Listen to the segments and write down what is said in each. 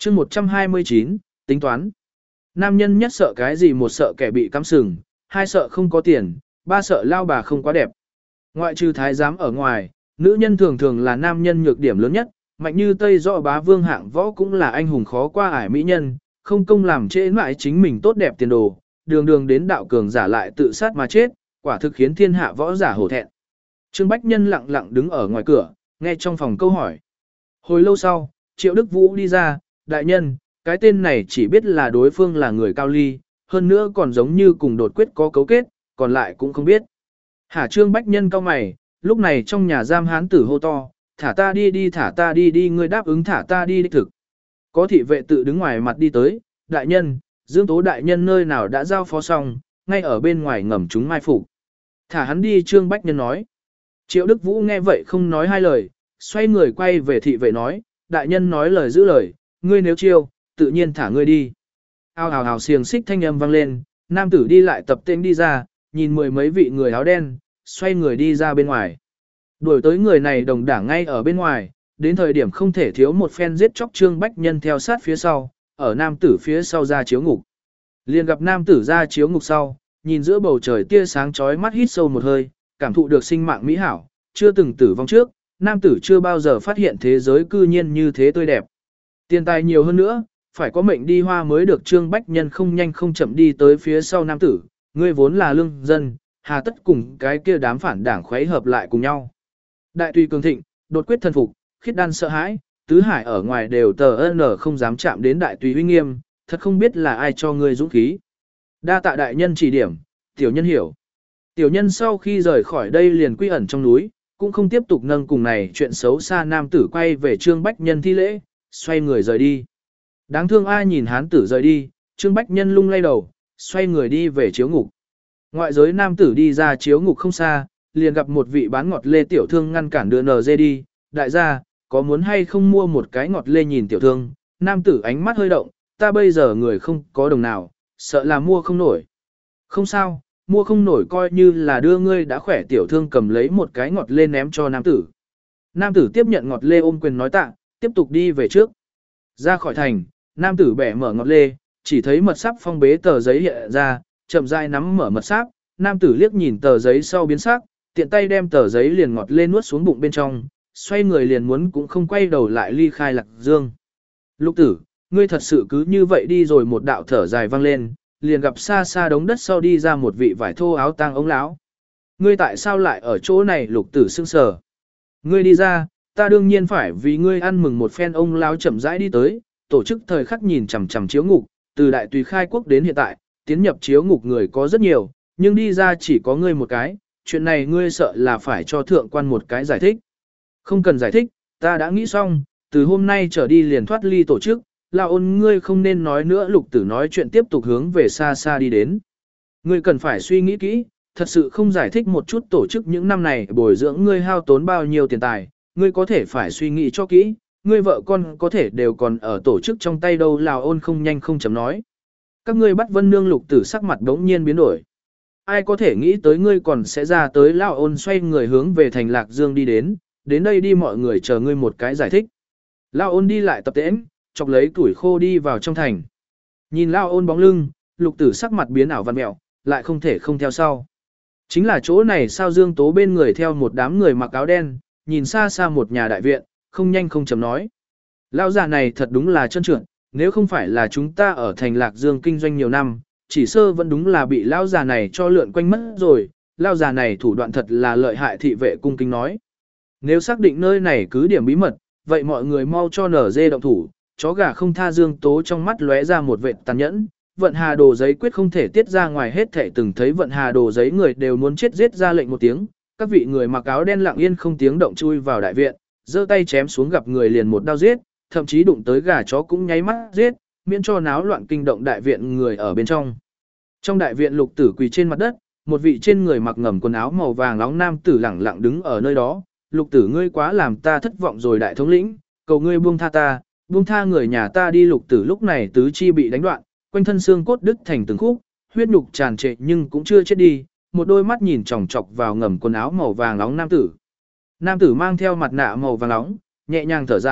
chương 129, tính toán. Nam nhân nhất sợ cái gì? Một sợ kẻ bị cắm sừng, hai sợ không có tiền, ba sợ lao bà không quá đẹp. Ngoại trừ thái giám ở ngoài, nữ nhân thường thường là nam nhân nhược điểm lớn nhất, mạnh như Tây Dọ Bá Vương hạng võ cũng là anh hùng khó qua ải mỹ nhân, không công làm trễ mãi chính mình tốt đẹp tiền đồ, đường đường đến đạo cường giả lại tự sát mà chết, quả thực khiến thiên hạ võ giả hổ thẹn. Trương Bách Nhân lặng lặng đứng ở ngoài cửa, nghe trong phòng câu hỏi. Hồi lâu sau, Triệu Đức Vũ đi ra, đại nhân, cái tên này chỉ biết là đối phương là người Cao Ly, hơn nữa còn giống như cùng đột quyết có cấu kết, còn lại cũng không biết. Hả Trương Bách Nhân cau mày, lúc này trong nhà giam hán tử hô to, thả ta đi thả ta đi ngươi đáp ứng thả ta đi đích thực. Có thị vệ tự đứng ngoài mặt đi tới, đại nhân, Dương Tố đại nhân nơi nào đã giao phó xong, ngay ở bên ngoài ngầm chúng mai phục. Thả hắn đi. Trương Bách Nhân nói. Triệu Đức Vũ nghe vậy không nói hai lời, xoay người quay về thị vệ nói, đại nhân nói lời giữ lời, ngươi nếu chiêu, tự nhiên thả ngươi đi. Ao hào hào xiềng xích thanh âm vang lên, nam tử đi lại tập tên đi ra, nhìn mười mấy vị người áo đen, xoay người đi ra bên ngoài. Đuổi tới người này đồng đảng ngay ở bên ngoài, đến thời điểm không thể thiếu một phen giết chóc. Trương Bách Nhân theo sát phía sau, ở nam tử phía sau ra chiếu ngục. Liền gặp nam tử ra chiếu ngục sau, nhìn giữa bầu trời tia sáng chói mắt hít sâu một hơi, cảm thụ được sinh mạng mỹ hảo, chưa từng tử vong trước, nam tử chưa bao giờ phát hiện thế giới cư nhiên như thế tươi đẹp. Tiền tài nhiều hơn nữa, phải có mệnh đi hoa mới được. Trương Bách Nhân không nhanh không chậm đi tới phía sau nam tử, ngươi vốn là lương dân, hà tất cùng cái kia đám phản đảng khuấy hợp lại cùng nhau. Đại tùy cường thịnh, đột quyết thần phục, khiết đan sợ hãi, tứ hải ở ngoài đều không dám chạm đến đại tùy uy nghiêm, thật không biết là ai cho ngươi dũng khí. Đa tạ đại nhân chỉ điểm, tiểu nhân hiểu. Tiểu nhân sau khi rời khỏi đây liền quy ẩn trong núi, cũng không tiếp tục nâng cùng này chuyện xấu xa. Nam tử quay về Trương Bách Nhân thi lễ, xoay người rời đi. Đáng thương ai nhìn hán tử rời đi, Trương Bách Nhân lung lay đầu, xoay người đi về chiếu ngục. Ngoại giới nam tử đi ra chiếu ngục không xa, liền gặp một vị bán ngọt lê tiểu thương ngăn cản đưa NG đi, đại gia, có muốn hay không mua một cái ngọt lê? Nhìn tiểu thương, nam tử ánh mắt hơi động, ta bây giờ người không có đồng nào, sợ là mua không nổi. Không sao, mua không nổi coi như là đưa ngươi đã khỏe. Tiểu thương cầm lấy một cái ngọt lê ném cho nam tử. Nam tử tiếp nhận ngọt lê ôm quyền nói tạ, tiếp tục đi về trước. Ra khỏi thành, nam tử bẻ mở ngọt lê, chỉ thấy mật sáp phong bế tờ giấy hiện ra, chậm rãi nắm mở mật sáp. Nam tử liếc nhìn tờ giấy sau biến sắc, tiện tay đem tờ giấy liền ngọt lê nuốt xuống bụng bên trong, xoay người liền muốn cũng không quay đầu lại ly khai Lạc Dương. Lục tử, ngươi thật sự cứ như vậy đi rồi? Một đạo thở dài vang lên, liền gặp xa xa đống đất sau đi ra một vị vải thô áo tang ống lão. Ngươi tại sao lại ở chỗ này? Lục tử sững sờ. Ngươi đi ra, ta đương nhiên phải vì ngươi ăn mừng một phen. Ông lão chậm rãi đi tới, tổ chức thời khắc nhìn chằm chằm chiếu ngục, từ đại tùy khai quốc đến hiện tại, tiến nhập chiếu ngục người có rất nhiều, nhưng đi ra chỉ có ngươi một cái, chuyện này ngươi sợ là phải cho thượng quan một cái giải thích. Không cần giải thích, ta đã nghĩ xong, từ hôm nay trở đi liền thoát ly tổ chức. Lão Ôn, ngươi không nên nói nữa. Lục tử nói chuyện tiếp tục hướng về xa xa đi đến. Ngươi cần phải suy nghĩ kỹ, thật sự không giải thích một chút tổ chức những năm này bồi dưỡng ngươi hao tốn bao nhiêu tiền tài, ngươi có thể phải suy nghĩ cho kỹ, ngươi vợ con có thể đều còn ở tổ chức trong tay đâu. Lão Ôn không nhanh không chậm nói. Các ngươi bắt Vân Nương. Lục tử sắc mặt đống nhiên biến đổi. Ai có thể nghĩ tới ngươi còn sẽ ra tới? Lão Ôn xoay người hướng về thành Lạc Dương đi đến đây đi, mọi người chờ ngươi một cái giải thích. Lão Ôn đi lại tập tễnh, chọc lấy tuổi khô đi vào trong thành. Nhìn Lão Ôn bóng lưng, lục tử sắc mặt biến ảo vặn mẹo, lại không thể không theo sau. Chính là chỗ này sao? Dương Tố bên người theo một đám người mặc áo đen, nhìn xa xa một nhà đại viện, không nhanh không chậm nói. Lão già này thật đúng là trơn trượt, nếu không phải là chúng ta ở thành Lạc Dương kinh doanh nhiều năm, chỉ sơ vẫn đúng là bị lão già này cho lượn quanh mất rồi. Lão già này thủ đoạn thật là lợi hại. Thị vệ cung kính nói. Nếu xác định nơi này cứ điểm bí mật, vậy mọi người mau cho NG động thủ. Chó gà không tha. Dương Tố trong mắt lóe ra một vệt tàn nhẫn, vận hà đồ giấy quyết không thể tiết ra ngoài. Hết thể từng thấy vận hà đồ giấy người đều muốn chết giết ra lệnh một tiếng. Các vị người mặc áo đen lặng yên không tiếng động chui vào đại viện, giơ tay chém xuống gặp người liền một đao giết, thậm chí đụng tới gà chó cũng nháy mắt giết, miễn cho náo loạn kinh động đại viện người ở bên trong. Trong đại viện lục tử quỳ trên mặt đất, một vị trên người mặc ngầm quần áo màu vàng nóng nam tử lẳng lặng đứng ở nơi đó. Lục tử, ngươi quá làm ta thất vọng rồi đại thống lĩnh, cầu ngươi buông tha ta, buông tha người nhà ta đi. Lục tử lúc này tứ chi bị đánh đoạn, quanh thân xương cốt đứt thành từng khúc, huyết nhục tràn trệ nhưng cũng chưa chết đi, một đôi mắt nhìn chòng chọc vào ngầm quần áo màu vàng nóng nam tử. Nam tử mang theo mặt nạ màu vàng nóng, nhẹ nhàng thở dài,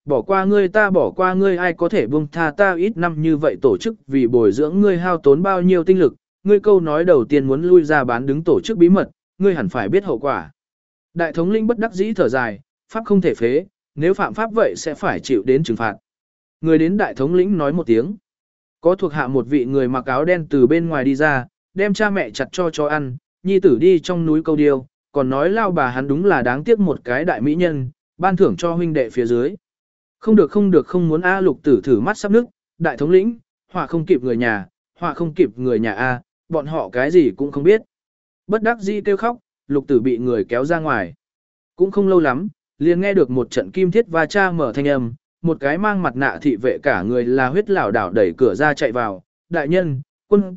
bỏ qua ngươi ta bỏ qua ngươi ai có thể buông tha ta ít năm như vậy tổ chức vì bồi dưỡng ngươi hao tốn bao nhiêu tinh lực, ngươi câu nói đầu tiên muốn lui ra bán đứng tổ chức bí mật, ngươi hẳn phải biết hậu quả. Đại thống lĩnh bất đắc dĩ thở dài, pháp không thể phế, nếu phạm pháp vậy sẽ phải chịu đến trừng phạt. Người đến đại thống lĩnh nói một tiếng. Có thuộc hạ một vị người mặc áo đen từ bên ngoài đi ra, đem cha mẹ chặt cho ăn, nhi tử đi trong núi câu điêu, còn nói lao bà hắn đúng là đáng tiếc một cái đại mỹ nhân, ban thưởng cho huynh đệ phía dưới. Không được không muốn A Lục Tử thử mắt sắp nước, đại thống lĩnh, họa không kịp người nhà, họa không kịp người nhà A, bọn họ cái gì cũng không biết. Bất đắc dĩ kêu khóc, Lục Tử bị người kéo ra ngoài. Cũng không lâu lắm, liền nghe được một trận kim thiết va cha mở thanh âm, một cái mang mặt nạ thị vệ cả người là huyết lảo đảo đẩy cửa ra chạy vào. Đại nhân, quân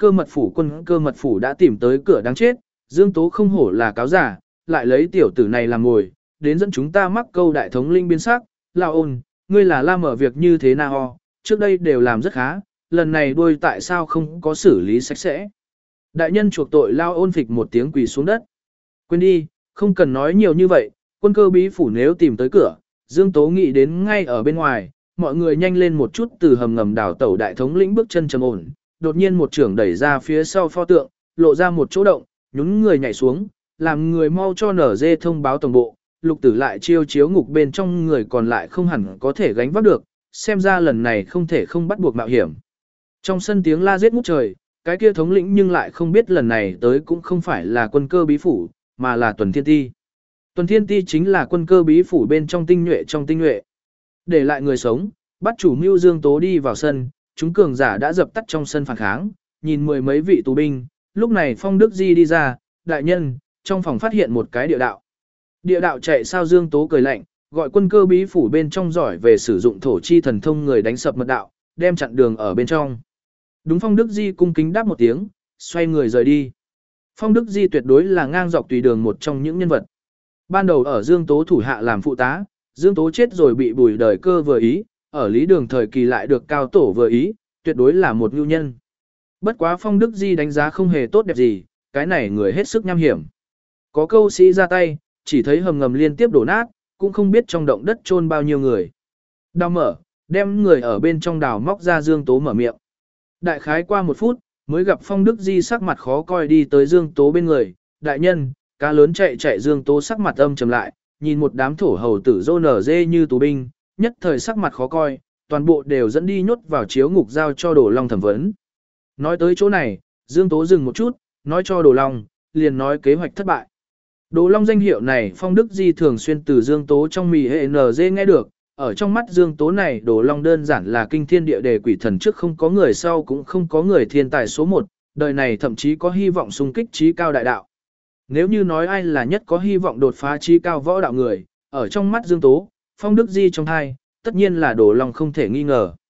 cơ mật phủ đã tìm tới cửa đáng chết, Dương Tố không hổ là cáo giả, lại lấy tiểu tử này làm ngồi, đến dẫn chúng ta mắc câu đại thống linh biến sắc. Lao ôn, ngươi là la mở việc như thế nào, trước đây đều làm rất khá, lần này đuôi tại sao không có xử lý sạch sẽ. Đại nhân chuộc tội Lao ôn phịch một tiếng quỳ xuống đất. Quên đi, không cần nói nhiều như vậy, quân cơ bí phủ nếu tìm tới cửa, Dương Tố nghĩ đến ngay ở bên ngoài, mọi người nhanh lên một chút từ hầm ngầm đảo tẩu đại thống lĩnh bước chân trầm ổn, đột nhiên một trưởng đẩy ra phía sau pho tượng, lộ ra một chỗ động, nhún người nhảy xuống, làm người mau cho nở dê thông báo tổng bộ, Lục Tử lại chiêu chiếu ngục bên trong người còn lại không hẳn có thể gánh vác được, xem ra lần này không thể không bắt buộc mạo hiểm. Trong sân tiếng la giết ngút trời, cái kia thống lĩnh nhưng lại không biết lần này tới cũng không phải là quân cơ bí phủ, mà là Tuần Thiên Ti. Tuần Thiên Ti chính là quân cơ bí phủ bên trong tinh nhuệ. Để lại người sống, bắt chủ mưu Dương Tố đi vào sân, chúng cường giả đã dập tắt trong sân phản kháng, nhìn mười mấy vị tù binh, lúc này Phong Đức Di đi ra, đại nhân, trong phòng phát hiện một cái địa đạo. Địa đạo chạy sao Dương Tố cười lạnh, gọi quân cơ bí phủ bên trong giỏi về sử dụng thổ chi thần thông người đánh sập mật đạo, đem chặn đường ở bên trong. Đúng Phong Đức Di cung kính đáp một tiếng, xoay người rời đi. Phong Đức Di tuyệt đối là ngang dọc tùy đường một trong những nhân vật. Ban đầu ở Dương Tố thủ hạ làm phụ tá, Dương Tố chết rồi bị Bùi Đời Cơ vừa ý, ở Lý Đường thời kỳ lại được Cao Tổ vừa ý, tuyệt đối là một nhu nhân. Bất quá Phong Đức Di đánh giá không hề tốt đẹp gì, cái này người hết sức nham hiểm. Có câu sĩ ra tay, chỉ thấy hầm ngầm liên tiếp đổ nát, cũng không biết trong động đất chôn bao nhiêu người. Đào mở, đem người ở bên trong đào móc ra Dương Tố mở miệng. Đại khái qua một phút, mới gặp Phong Đức Di sắc mặt khó coi đi tới Dương Tố bên người. Đại nhân, cá lớn chạy Dương Tố sắc mặt âm trầm lại, nhìn một đám thổ hầu tử rô nở dê như tù binh, nhất thời sắc mặt khó coi, toàn bộ đều dẫn đi nhốt vào chiếu ngục giao cho Đồ Long thẩm vấn. Nói tới chỗ này, Dương Tố dừng một chút, nói cho Đồ Long, liền nói kế hoạch thất bại. Đồ Long danh hiệu này Phong Đức Di thường xuyên từ Dương Tố trong mì hệ NG nghe được, ở trong mắt Dương Tố này Đồ Long đơn giản là kinh thiên địa đề quỷ thần trước không có người sau cũng không có người thiên tài số 1, đời này thậm chí có hy vọng xung kích trí cao đại đạo. Nếu như nói ai là nhất có hy vọng đột phá trí cao võ đạo người, ở trong mắt Dương Tố, Phong Đức Di trong hai, tất nhiên là Đồ Long không thể nghi ngờ.